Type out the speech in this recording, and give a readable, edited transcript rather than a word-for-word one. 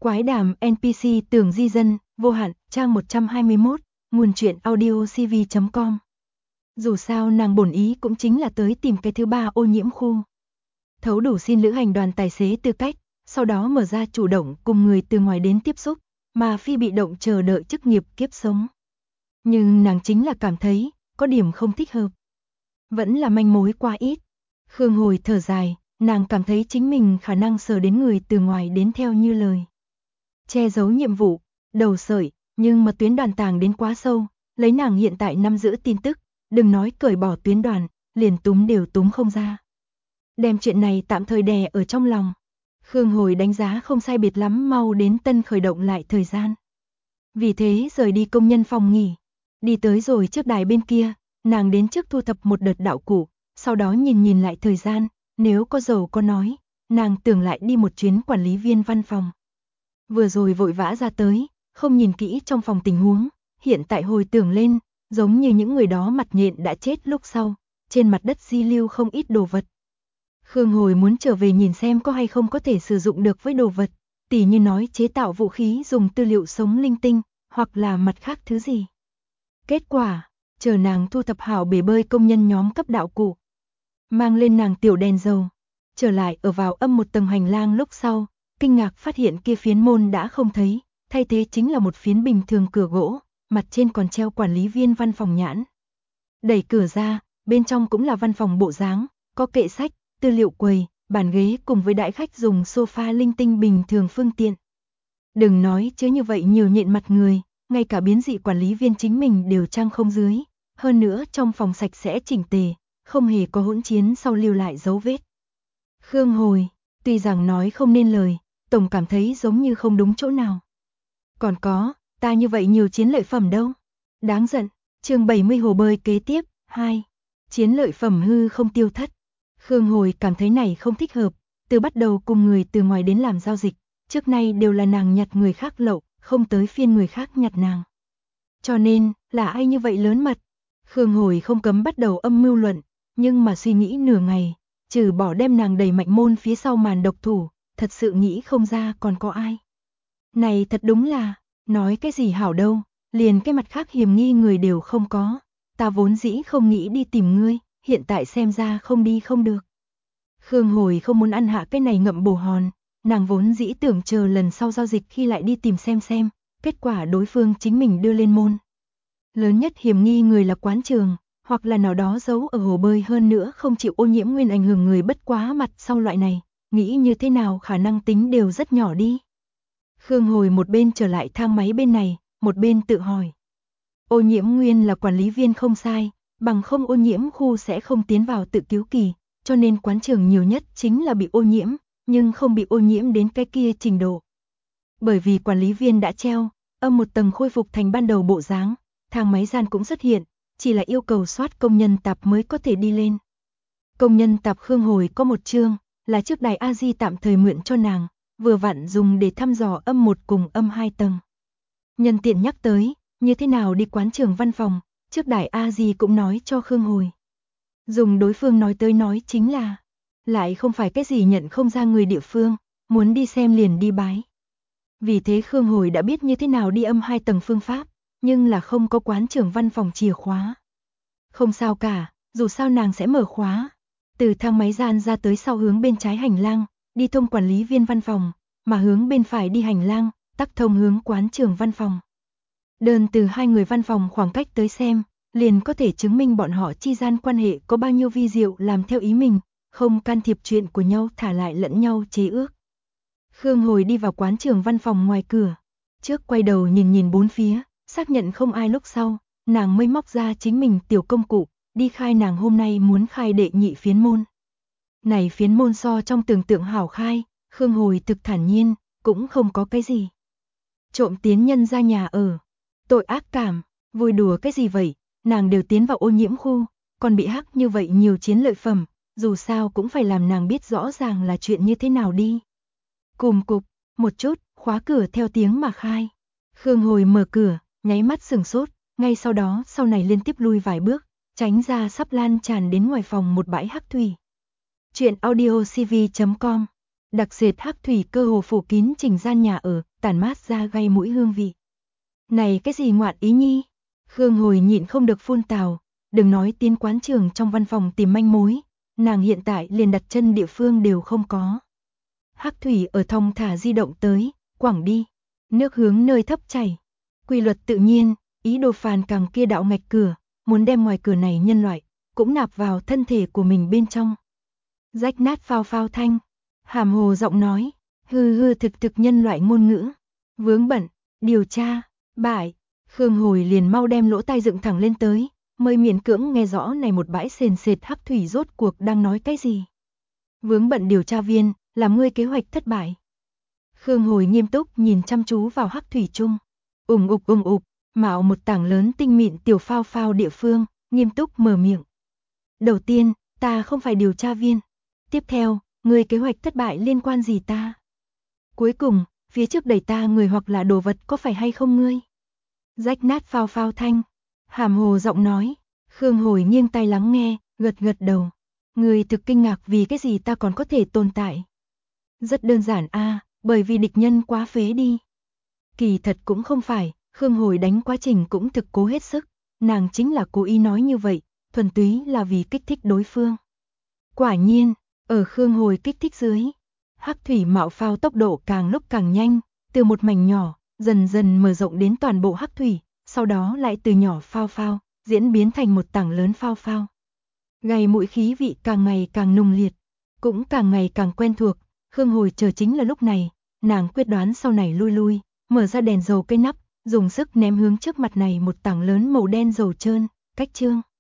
Quái đàm NPC Tưởng Di Dân, vô hạn, trang 121, nguồn truyện audiocv.com. Dù sao nàng bổn ý cũng chính là tới tìm cái thứ ba ô nhiễm khu. Thấu đủ xin lữ hành đoàn tài xế tư cách, sau đó mở ra chủ động cùng người từ ngoài đến tiếp xúc, mà phi bị động chờ đợi chức nghiệp kiếp sống. Nhưng nàng chính là cảm thấy, có điểm không thích hợp. Vẫn là manh mối quá ít. Khương Hồi thở dài, nàng cảm thấy chính mình khả năng sờ đến người từ ngoài đến theo như lời. Che giấu nhiệm vụ, đầu sợi, nhưng mà tuyến đoàn tàng đến quá sâu, lấy nàng hiện tại nắm giữ tin tức, đừng nói cởi bỏ tuyến đoàn, liền túm đều túm không ra. Đem chuyện này tạm thời đè ở trong lòng. Khương Hồi đánh giá không sai biệt lắm mau đến tân khởi động lại thời gian. Vì thế rời đi công nhân phòng nghỉ, đi tới rồi trước đài bên kia, nàng đến trước thu thập một đợt đạo cụ, sau đó nhìn lại thời gian, nếu có dầu có nói, nàng tưởng lại đi một chuyến quản lý viên văn phòng. Vừa rồi vội vã ra tới, không nhìn kỹ trong phòng tình huống, hiện tại hồi tưởng lên, giống như những người đó mặt nhện đã chết lúc sau, trên mặt đất di lưu không ít đồ vật. Khương Hồi muốn trở về nhìn xem có hay không có thể sử dụng được với đồ vật, tỉ như nói chế tạo vũ khí dùng tư liệu sống linh tinh, hoặc là mặt khác thứ gì. Kết quả, chờ nàng thu thập hảo bể bơi công nhân nhóm cấp đạo cụ, mang lên nàng tiểu đèn dầu, trở lại ở vào âm một tầng hành lang lúc sau, kinh ngạc phát hiện kia phiến môn đã không thấy, thay thế chính là một phiến bình thường cửa gỗ, mặt trên còn treo quản lý viên văn phòng nhãn. Đẩy cửa ra, bên trong cũng là văn phòng bộ dáng, có kệ sách, tư liệu quầy, bàn ghế cùng với đại khách dùng sofa linh tinh bình thường phương tiện. Đừng nói chứ như vậy nhiều nhện mặt người, ngay cả biến dị quản lý viên chính mình đều trang không dưới, hơn nữa trong phòng sạch sẽ chỉnh tề, không hề có hỗn chiến sau lưu lại dấu vết. Khương Hồi, tuy rằng nói không nên lời, tổng cảm thấy giống như không đúng chỗ nào. Còn có, ta như vậy nhiều chiến lợi phẩm đâu. Đáng giận, chương 70 hồ bơi kế tiếp, 2. Chiến lợi phẩm hư không tiêu thất. Khương Hồi cảm thấy này không thích hợp, từ bắt đầu cùng người từ ngoài đến làm giao dịch, trước nay đều là nàng nhặt người khác lậu, không tới phiên người khác nhặt nàng. Cho nên, là ai như vậy lớn mật? Khương Hồi không cấm bắt đầu âm mưu luận, nhưng mà suy nghĩ nửa ngày, trừ bỏ đem nàng đẩy mạnh môn phía sau màn độc thủ, thật sự nghĩ không ra còn có ai. Này thật đúng là, nói cái gì hảo đâu, liền cái mặt khác hiểm nghi người đều không có. Ta vốn dĩ không nghĩ đi tìm ngươi, hiện tại xem ra không đi không được. Khương Hồi không muốn ăn hạ cái này ngậm bồ hòn, nàng vốn dĩ tưởng chờ lần sau giao dịch khi lại đi tìm xem, kết quả đối phương chính mình đưa lên môn. Lớn nhất hiểm nghi người là quán trường, hoặc là nào đó giấu ở hồ bơi hơn nữa không chịu ô nhiễm nguyên ảnh hưởng người bất quá mặt sau loại này, nghĩ như thế nào khả năng tính đều rất nhỏ đi. Khương Hồi một bên trở lại thang máy bên này, một bên tự hỏi. Ô nhiễm nguyên là quản lý viên không sai, bằng không ô nhiễm khu sẽ không tiến vào tự cứu kỳ, cho nên quán trường nhiều nhất chính là bị ô nhiễm, nhưng không bị ô nhiễm đến cái kia trình độ. Bởi vì quản lý viên đã treo, âm một tầng khôi phục thành ban đầu bộ dáng, thang máy gian cũng xuất hiện, chỉ là yêu cầu soát công nhân tạp mới có thể đi lên. Công nhân tạp Khương Hồi có một chương, là trước đài A-di tạm thời mượn cho nàng, vừa vặn dùng để thăm dò âm 1 cùng âm 2 tầng. Nhân tiện nhắc tới, như thế nào đi quán trường văn phòng, trước đài A-di cũng nói cho Khương Hồi. Dùng đối phương nói tới nói chính là, lại không phải cái gì nhận không ra người địa phương, muốn đi xem liền đi bái. Vì thế Khương Hồi đã biết như thế nào đi âm 2 tầng phương pháp, nhưng là không có quán trường văn phòng chìa khóa. Không sao cả, dù sao nàng sẽ mở khóa. Từ thang máy gian ra tới sau hướng bên trái hành lang, đi thông quản lý viên văn phòng, mà hướng bên phải đi hành lang, tắc thông hướng quán trường văn phòng. Đơn từ hai người văn phòng khoảng cách tới xem, liền có thể chứng minh bọn họ chi gian quan hệ có bao nhiêu vi diệu làm theo ý mình, không can thiệp chuyện của nhau thả lại lẫn nhau chế ước. Khương Hồi đi vào quán trường văn phòng ngoài cửa, trước quay đầu nhìn bốn phía, xác nhận không ai lúc sau, nàng mới móc ra chính mình tiểu công cụ, đi khai nàng hôm nay muốn khai đệ nhị phiến môn. Này phiến môn so trong tưởng tượng hảo khai, Khương Hồi thực thản nhiên, cũng không có cái gì. Trộm tiến nhân ra nhà ở, tội ác cảm, vui đùa cái gì vậy, nàng đều tiến vào ô nhiễm khu, còn bị hắc như vậy nhiều chiến lợi phẩm, dù sao cũng phải làm nàng biết rõ ràng là chuyện như thế nào đi. Cùm cục, một chút, khóa cửa theo tiếng mà khai. Khương Hồi mở cửa, nháy mắt sửng sốt, ngay sau đó sau này liên tiếp lui vài bước, tránh ra sắp lan tràn đến ngoài phòng một bãi hắc thủy. Chuyện audiocv.com Đặc sệt hắc thủy cơ hồ phủ kín chỉnh gian nhà ở, tản mát ra gây mũi hương vị. Này cái gì ngoạn ý nhi? Khương Hồi nhịn không được phun tào, đừng nói tiến quán trường trong văn phòng tìm manh mối, nàng hiện tại liền đặt chân địa phương đều không có. Hắc thủy ở thong thả di động tới, quẳng đi, nước hướng nơi thấp chảy. Quy luật tự nhiên, ý đồ phàn càng kia đạo ngạch cửa, muốn đem ngoài cửa này nhân loại, cũng nạp vào thân thể của mình bên trong. Rách nát phao phao thanh, hàm hồ giọng nói, hư hư thực thực nhân loại ngôn ngữ, vướng bận, điều tra, bại. Khương Hồi liền mau đem lỗ tai dựng thẳng lên tới, mới miễn cưỡng nghe rõ này một bãi sền sệt hắc thủy rốt cuộc đang nói cái gì. Vướng bận điều tra viên, làm ngươi kế hoạch thất bại. Khương Hồi nghiêm túc nhìn chăm chú vào hắc thủy chung, ủng ục, mạo một tảng lớn tinh mịn tiểu phao phao địa phương, nghiêm túc mở miệng. Đầu tiên, ta không phải điều tra viên. Tiếp theo, ngươi kế hoạch thất bại liên quan gì ta? Cuối cùng, phía trước đẩy ta người hoặc là đồ vật có phải hay không ngươi? Rách nát phao phao thanh, hàm hồ giọng nói. Khương Hồi nghiêng tai lắng nghe, gật gật đầu. Ngươi thực kinh ngạc vì cái gì ta còn có thể tồn tại? Rất đơn giản a, bởi vì địch nhân quá phế đi. Kỳ thật cũng không phải, Khương Hồi đánh quá trình cũng thực cố hết sức, nàng chính là cố ý nói như vậy, thuần túy là vì kích thích đối phương. Quả nhiên, ở Khương Hồi kích thích dưới, hắc thủy mạo phao tốc độ càng lúc càng nhanh, từ một mảnh nhỏ, dần dần mở rộng đến toàn bộ hắc thủy, sau đó lại từ nhỏ phao phao, diễn biến thành một tảng lớn phao phao. Gầy mũi khí vị càng ngày càng nung liệt, cũng càng ngày càng quen thuộc, Khương Hồi chờ chính là lúc này, nàng quyết đoán sau này lui, mở ra đèn dầu cây nắp, dùng sức ném hướng trước mặt này một tảng lớn màu đen dầu trơn, cách trương.